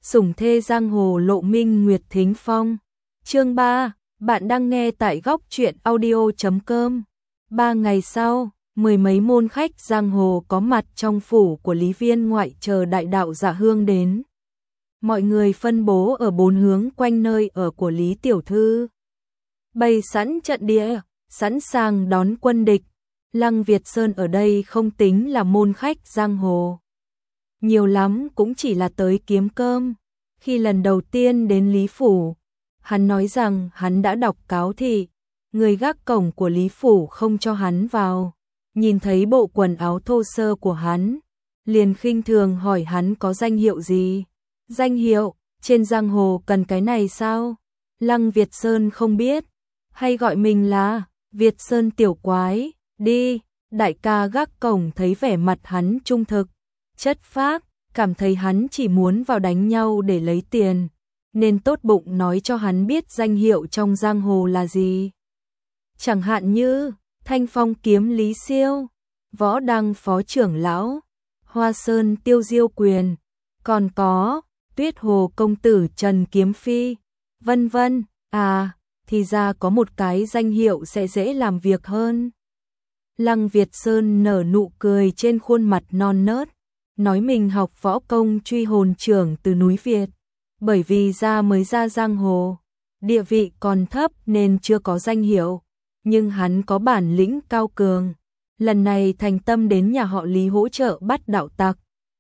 Sủng thê giang hồ Lộ Minh Nguyệt Thính Phong. Chương 3, bạn đang nghe tại góc truyện audio.com. 3 ngày sau, mười mấy môn khách giang hồ có mặt trong phủ của Lý Viên Ngoại chờ đại đạo Dạ Hương đến. Mọi người phân bố ở 4 hướng quanh nơi ở của Lý Tiểu Thư. Bày sẵn trận địa, sẵn sàng đón quân địch. Lăng Việt Sơn ở đây không tính là môn khách giang hồ. Nhiều lắm cũng chỉ là tới kiếm cơm. Khi lần đầu tiên đến Lý Phủ, hắn nói rằng hắn đã đọc cáo thị, người gác cổng của Lý Phủ không cho hắn vào. Nhìn thấy bộ quần áo thô sơ của hắn, liền khinh thường hỏi hắn có danh hiệu gì. Danh hiệu, trên giang hồ cần cái này sao? Lăng Việt Sơn không biết, hay gọi mình là Việt Sơn tiểu quái, đi. Đại ca gác cổng thấy vẻ mặt hắn trung thực, chất phác, cảm thấy hắn chỉ muốn vào đánh nhau để lấy tiền, nên tốt bụng nói cho hắn biết danh hiệu trong giang hồ là gì. Chẳng hạn như Thanh Phong kiếm Lý Siêu, Võ Đăng phó trưởng lão, Hoa Sơn tiêu diêu quyền, còn có Tuyết Hồ công tử Trần Kiếm Phi, vân vân. À, thì ra có một cái danh hiệu sẽ dễ làm việc hơn. Lăng Việt Sơn nở nụ cười trên khuôn mặt non nớt, nói mình học võ công truy hồn trưởng từ núi Việt, bởi vì mới ra giang hồ, địa vị còn thấp nên chưa có danh hiệu, nhưng hắn có bản lĩnh cao cường, lần này thành tâm đến nhà họ Lý hỗ trợ bắt đạo tặc.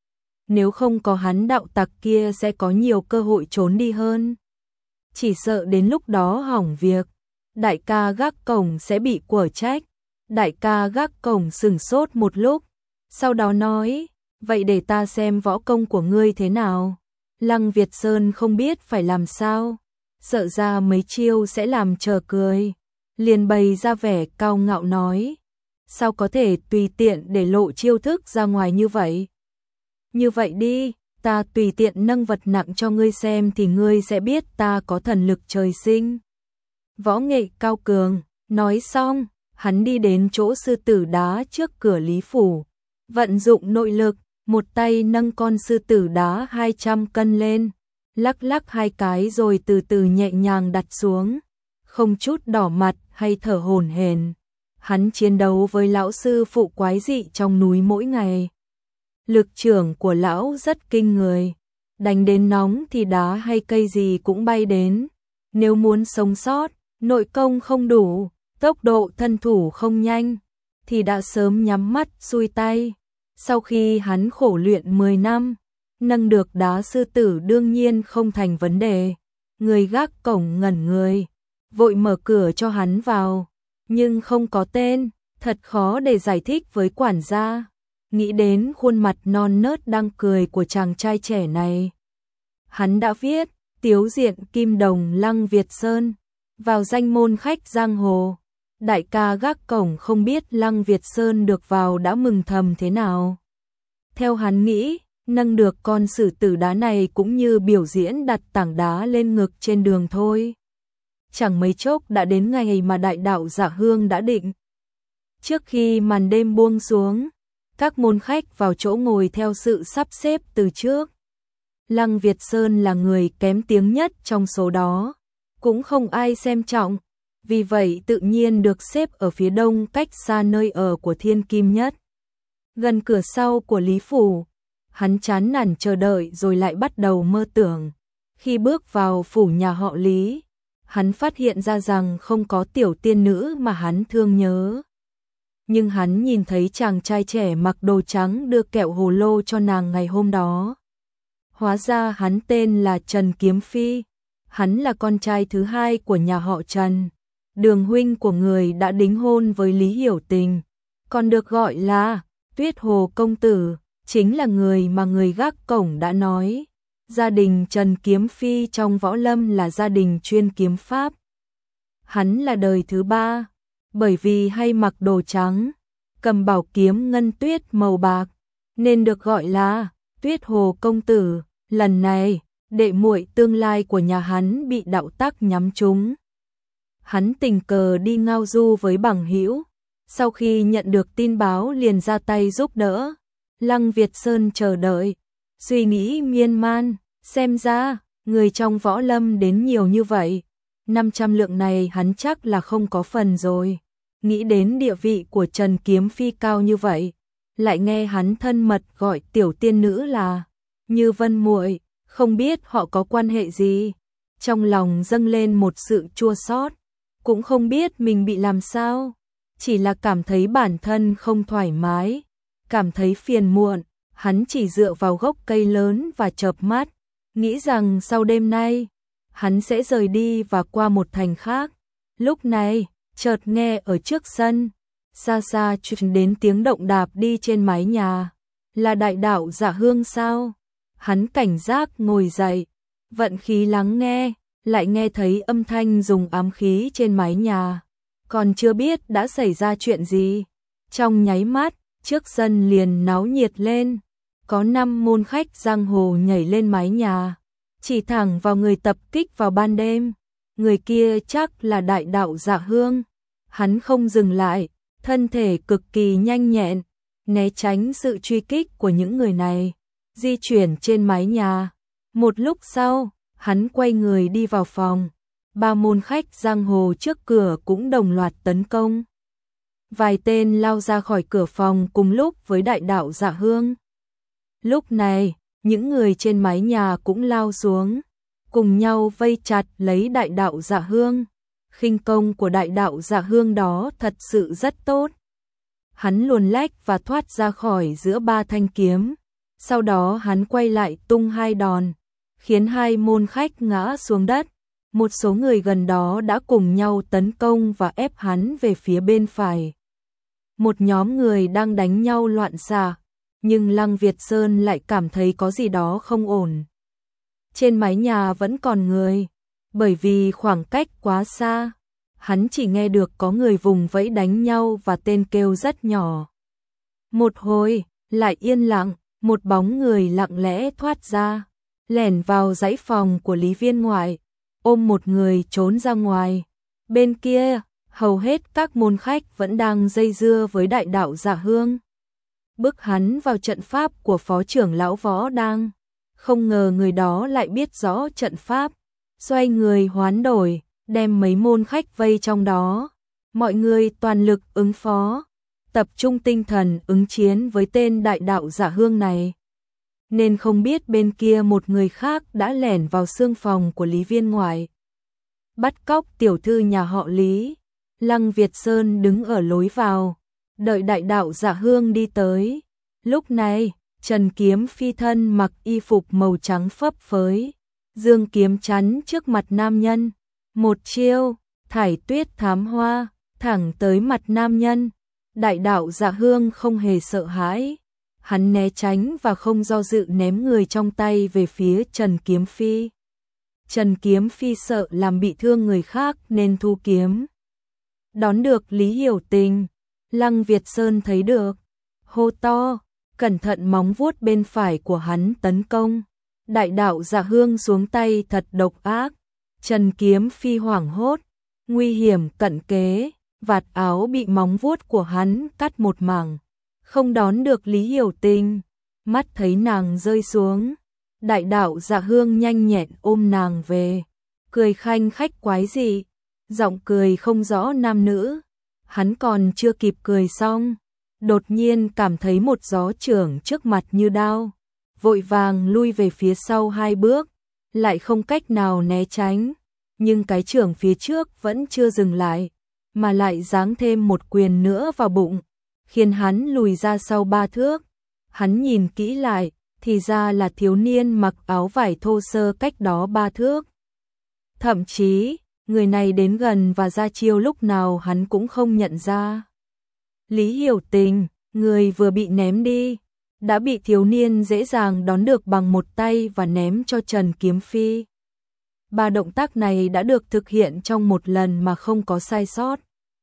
Nếu không có hắn, đạo tặc kia sẽ có nhiều cơ hội trốn đi hơn. Chỉ sợ đến lúc đó hỏng việc, đại ca gác cổng sẽ bị quở trách. Đại ca gác cổng sửng sốt một lúc, sau đó nói, vậy để ta xem võ công của ngươi thế nào. Lăng Việt Sơn không biết phải làm sao, sợ ra mấy chiêu sẽ làm trò cười, liền bày ra vẻ cao ngạo nói, sao có thể tùy tiện để lộ chiêu thức ra ngoài như vậy. Như vậy đi, ta tùy tiện nâng vật nặng cho ngươi xem thì ngươi sẽ biết ta có thần lực trời sinh, võ nghệ cao cường. Nói xong, hắn đi đến chỗ sư tử đá trước cửa Lý Phủ, vận dụng nội lực, một tay nâng con sư tử đá 200 cân lên, lắc lắc hai cái rồi từ từ nhẹ nhàng đặt xuống, không chút đỏ mặt hay thở hổn hển. Hắn chiến đấu với lão sư phụ quái dị trong núi mỗi ngày. Lực trưởng của lão rất kinh người, đánh đến nóng thì đá hay cây gì cũng bay đến. Nếu muốn sống sót, nội công không đủ, tốc độ thân thủ không nhanh, thì đã sớm nhắm mắt xuôi tay. Sau khi hắn khổ luyện 10 năm, nâng được đá sư tử đương nhiên không thành vấn đề. Người gác cổng ngẩn người, vội mở cửa cho hắn vào, nhưng không có tên, thật khó để giải thích với quản gia. Nghĩ đến khuôn mặt non nớt đang cười của chàng trai trẻ này, hắn đã viết tiếu diện kim đồng Lăng Việt Sơn vào danh môn khách giang hồ. Đại ca gác cổng không biết Lăng Việt Sơn được vào đã mừng thầm thế nào. Theo hắn nghĩ, nâng được con sử tử đá này cũng như biểu diễn đặt tảng đá lên ngực trên đường thôi. Chẳng mấy chốc đã đến ngày mà đại đạo Dạ Hương đã định. Trước khi màn đêm buông xuống, các môn khách vào chỗ ngồi theo sự sắp xếp từ trước. Lăng Việt Sơn là người kém tiếng nhất trong số đó, cũng không ai xem trọng. Vì vậy tự nhiên được xếp ở phía đông cách xa nơi ở của Thiên Kim Nhất. Gần cửa sau của Lý Phủ, hắn chán nản chờ đợi rồi lại bắt đầu mơ tưởng. Khi bước vào phủ nhà họ Lý, hắn phát hiện ra rằng không có tiểu tiên nữ mà hắn thương nhớ. Nhưng hắn nhìn thấy chàng trai trẻ mặc đồ trắng đưa kẹo hồ lô cho nàng ngày hôm đó. Hóa ra hắn tên là Trần Kiếm Phi, hắn là con trai thứ hai của nhà họ Trần. Đường huynh của người đã đính hôn với Lý Hiểu Tình, còn được gọi là Tuyết Hồ công tử, chính là người mà người gác cổng đã nói. Gia đình Trần Kiếm Phi trong võ lâm là gia đình chuyên kiếm pháp. Hắn là đời thứ ba, bởi vì hay mặc đồ trắng, cầm bảo kiếm ngân tuyết màu bạc, nên được gọi là Tuyết Hồ công tử. Lần này, đệ muội tương lai của nhà hắn bị đạo tắc nhắm trúng. Hắn tình cờ đi ngao du với bằng hữu, sau khi nhận được tin báo liền ra tay giúp đỡ. Lăng Việt Sơn chờ đợi, suy nghĩ miên man, Xem ra, người trong võ lâm đến nhiều như vậy, 500 lượng này hắn chắc là không có phần rồi. Nghĩ đến địa vị của Trần Kiếm Phi cao như vậy, lại nghe hắn thân mật gọi tiểu tiên nữ là Như Vân muội, không biết họ có quan hệ gì. Trong lòng dâng lên một sự chua xót, cũng không biết mình bị làm sao, chỉ là cảm thấy bản thân không thoải mái, cảm thấy phiền muộn, hắn chỉ dựa vào gốc cây lớn và chợp mắt, nghĩ rằng sau đêm nay, hắn sẽ rời đi và qua một thành khác. Lúc này, chợt nghe ở trước sân, xa xa truyền đến tiếng động đạp đi trên mái nhà. Là đại đạo Dạ Hương sao? Hắn cảnh giác ngồi dậy, vận khí lắng nghe, lại nghe thấy âm thanh dùng ám khí trên mái nhà. Còn chưa biết đã xảy ra chuyện gì. Trong nháy mắt, trước sân liền náo nhiệt lên. Có 5 môn khách giang hồ nhảy lên mái nhà, chỉ thẳng vào người tập kích vào ban đêm. Người kia chắc là đại đạo Dạ Hương. Hắn không dừng lại, thân thể cực kỳ nhanh nhẹn, né tránh sự truy kích của những người này, di chuyển trên mái nhà. Một lúc sau, hắn quay người đi vào phòng. 3 môn khách giang hồ trước cửa cũng đồng loạt tấn công. Vài tên lao ra khỏi cửa phòng cùng lúc với đại đạo Dạ Hương. Lúc này, những người trên mái nhà cũng lao xuống, cùng nhau vây chặt lấy đại đạo Dạ Hương. Khinh công của đại đạo Dạ Hương đó thật sự rất tốt. Hắn luồn lách và thoát ra khỏi giữa 3 thanh kiếm. Sau đó hắn quay lại tung 2 đòn, khiến 2 môn khách ngã xuống đất. Một số người gần đó đã cùng nhau tấn công và ép hắn về phía bên phải. Một nhóm người đang đánh nhau loạn xạ, nhưng Lăng Việt Sơn lại cảm thấy có gì đó không ổn. Trên mái nhà vẫn còn người, bởi vì khoảng cách quá xa, hắn chỉ nghe được có người vùng vẫy đánh nhau và tên kêu rất nhỏ. Một hồi, lại yên lặng, một bóng người lặng lẽ thoát ra, lẻn vào dãy phòng của Lý Viên Ngoại, ôm một người trốn ra ngoài. Bên kia, hầu hết các môn khách vẫn đang dây dưa với đại đạo Dạ Hương, bức hắn vào trận pháp của phó trưởng lão Võ Đang. Không ngờ người đó lại biết rõ trận pháp, xoay người hoán đổi, đem mấy môn khách vây trong đó. Mọi người toàn lực ứng phó, tập trung tinh thần ứng chiến với tên đại đạo Dạ Hương này. Nên không biết bên kia một người khác đã lẻn vào xương phòng của Lý Viên Ngoại, bắt cóc tiểu thư nhà họ Lý. Lăng Việt Sơn đứng ở lối vào, đợi đại đạo Dạ Hương đi tới. Lúc này, Trần Kiếm Phi thân mặc y phục màu trắng phấp phới, dương kiếm chắn trước mặt nam nhân. Một chiêu, thải tuyết thám hoa, thẳng tới mặt nam nhân. Đại đạo Dạ Hương không hề sợ hãi. Hắn né tránh và không do dự ném người trong tay về phía Trần Kiếm Phi. Trần Kiếm Phi sợ làm bị thương người khác nên thu kiếm. Đón được Lý Hiểu Tình, Lăng Việt Sơn thấy được, hô to, cẩn thận móng vuốt bên phải của hắn tấn công. Đại đạo Dạ Hương xuống tay thật độc ác. Trần Kiếm Phi hoảng hốt, nguy hiểm cận kề, vạt áo bị móng vuốt của hắn cắt một mảng, không đón được Lý Hiểu Tình. Mắt thấy nàng rơi xuống, đại đạo Dạ Hương nhanh nhẹn ôm nàng về, cười khanh khách quái dị, giọng cười không rõ nam nữ. Hắn còn chưa kịp cười xong, đột nhiên cảm thấy một gió chưởng trước mặt như đao, vội vàng lui về phía sau 2 bước, lại không cách nào né tránh, nhưng cái chưởng phía trước vẫn chưa dừng lại, mà lại giáng thêm một quyền nữa vào bụng, khiến hắn lùi ra sau 3 thước. Hắn nhìn kỹ lại, thì ra là thiếu niên mặc áo vải thô sơ cách đó 3 thước. Thậm chí, người này đến gần và ra chiêu lúc nào hắn cũng không nhận ra. Lý Hiểu Tình, người vừa bị ném đi, đã bị thiếu niên dễ dàng đón được bằng một tay và ném cho Trần Kiếm Phi. 3 động tác này đã được thực hiện trong một lần mà không có sai sót.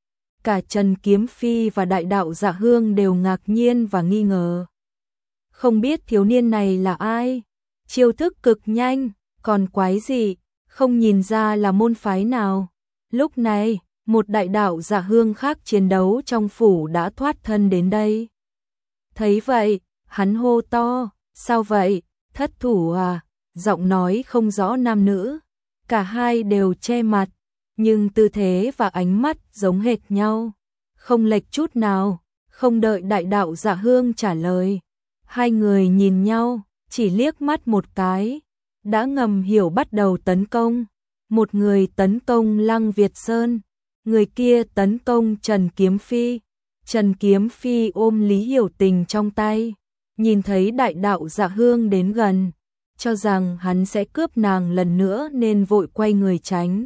Cả Trần Kiếm Phi và đại đạo Dạ Hương đều ngạc nhiên và nghi ngờ. Không biết thiếu niên này là ai? Chiêu thức cực nhanh, còn quái gì, không nhìn ra là môn phái nào. Lúc này, một đại đạo Dạ Hương khác chiến đấu trong phủ đã thoát thân đến đây. Thấy vậy, hắn hô to, sao vậy, thất thủ à? giọng nói không rõ nam nữ, cả hai đều che mặt, nhưng tư thế và ánh mắt giống hệt nhau, không lệch chút nào. Không đợi đại đạo Dạ Hương trả lời, hai người nhìn nhau, chỉ liếc mắt một cái, đã ngầm hiểu bắt đầu tấn công. Một người tấn công Lăng Việt Sơn, người kia tấn công Trần Kiếm Phi. Trần Kiếm Phi ôm Lý Hiểu Tình trong tay, nhìn thấy đại đạo Dạ Hương đến gần, cho rằng hắn sẽ cướp nàng lần nữa nên vội quay người tránh,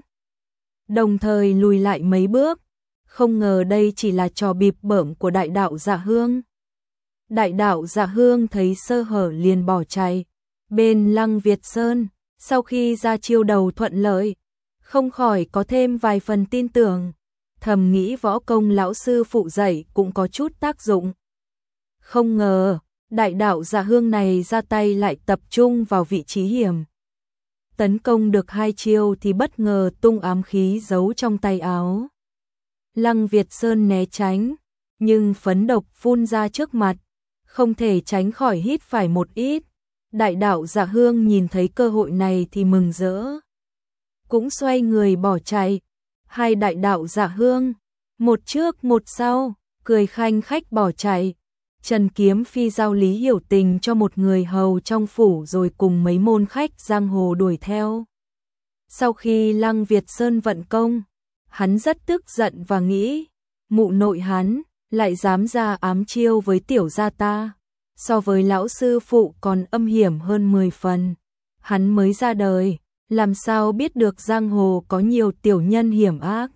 đồng thời lùi lại mấy bước. Không ngờ đây chỉ là trò bịp bợm của đại đạo Dạ Hương. Đại đạo Dạ Hương thấy sơ hở liền bỏ chạy. Bên Lăng Việt Sơn, sau khi ra chiêu đầu thuận lợi, không khỏi có thêm vài phần tin tưởng, thầm nghĩ võ công lão sư phụ dạy cũng có chút tác dụng. Không ngờ, đại đạo Dạ Hương này ra tay lại tập trung vào vị trí hiểm. Tấn công được 2 chiêu thì bất ngờ tung ám khí giấu trong tay áo. Lăng Việt Sơn né tránh, nhưng phấn độc phun ra trước mặt, không thể tránh khỏi hít phải một ít. Đại đạo Dạ Hương nhìn thấy cơ hội này thì mừng rỡ, cũng xoay người bỏ chạy. Hai đại đạo Dạ Hương, một trước một sau, cười khanh khách bỏ chạy. Trần Kiếm Phi giao Lý Hiểu Tình cho một người hầu trong phủ rồi cùng mấy môn khách giang hồ đuổi theo. Sau khi Lăng Việt Sơn vận công, hắn rất tức giận và nghĩ, mụ nội hắn lại dám ra ám chiêu với tiểu gia ta, so với lão sư phụ còn âm hiểm hơn 10 phần. Hắn mới ra đời, làm sao biết được giang hồ có nhiều tiểu nhân hiểm ác.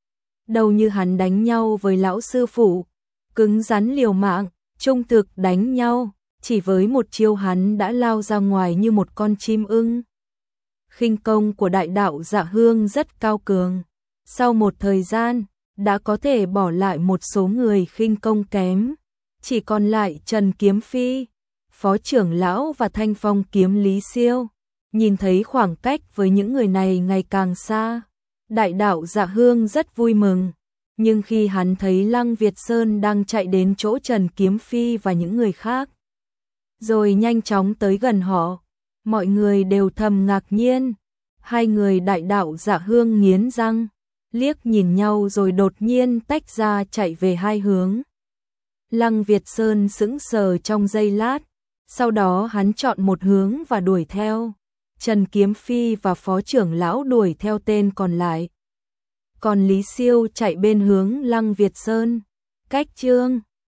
Đâu như hắn đánh nhau với lão sư phụ, cứng rắn liều mạng, trung thực đánh nhau, chỉ với một chiêu hắn đã lao ra ngoài như một con chim ưng. Khinh công của đại đạo Dạ Hương rất cao cường, sau một thời gian đã có thể bỏ lại một số người khinh công kém, chỉ còn lại Trần Kiếm Phi, Phó trưởng lão và Thanh Phong kiếm Lý Siêu. Nhìn thấy khoảng cách với những người này ngày càng xa, đại đạo Dạ Hương rất vui mừng, nhưng khi hắn thấy Lăng Việt Sơn đang chạy đến chỗ Trần Kiếm Phi và những người khác, rồi nhanh chóng tới gần họ, mọi người đều thầm ngạc nhiên. Hai người đại đạo Dạ Hương nghiến răng, liếc nhìn nhau rồi đột nhiên tách ra chạy về hai hướng. Lăng Việt Sơn sững sờ trong giây lát, sau đó hắn chọn một hướng và đuổi theo. Trần Kiếm Phi và Phó trưởng lão đuổi theo tên còn lại. Còn Lý Siêu chạy bên hướng Lăng Việt Sơn. Cách chương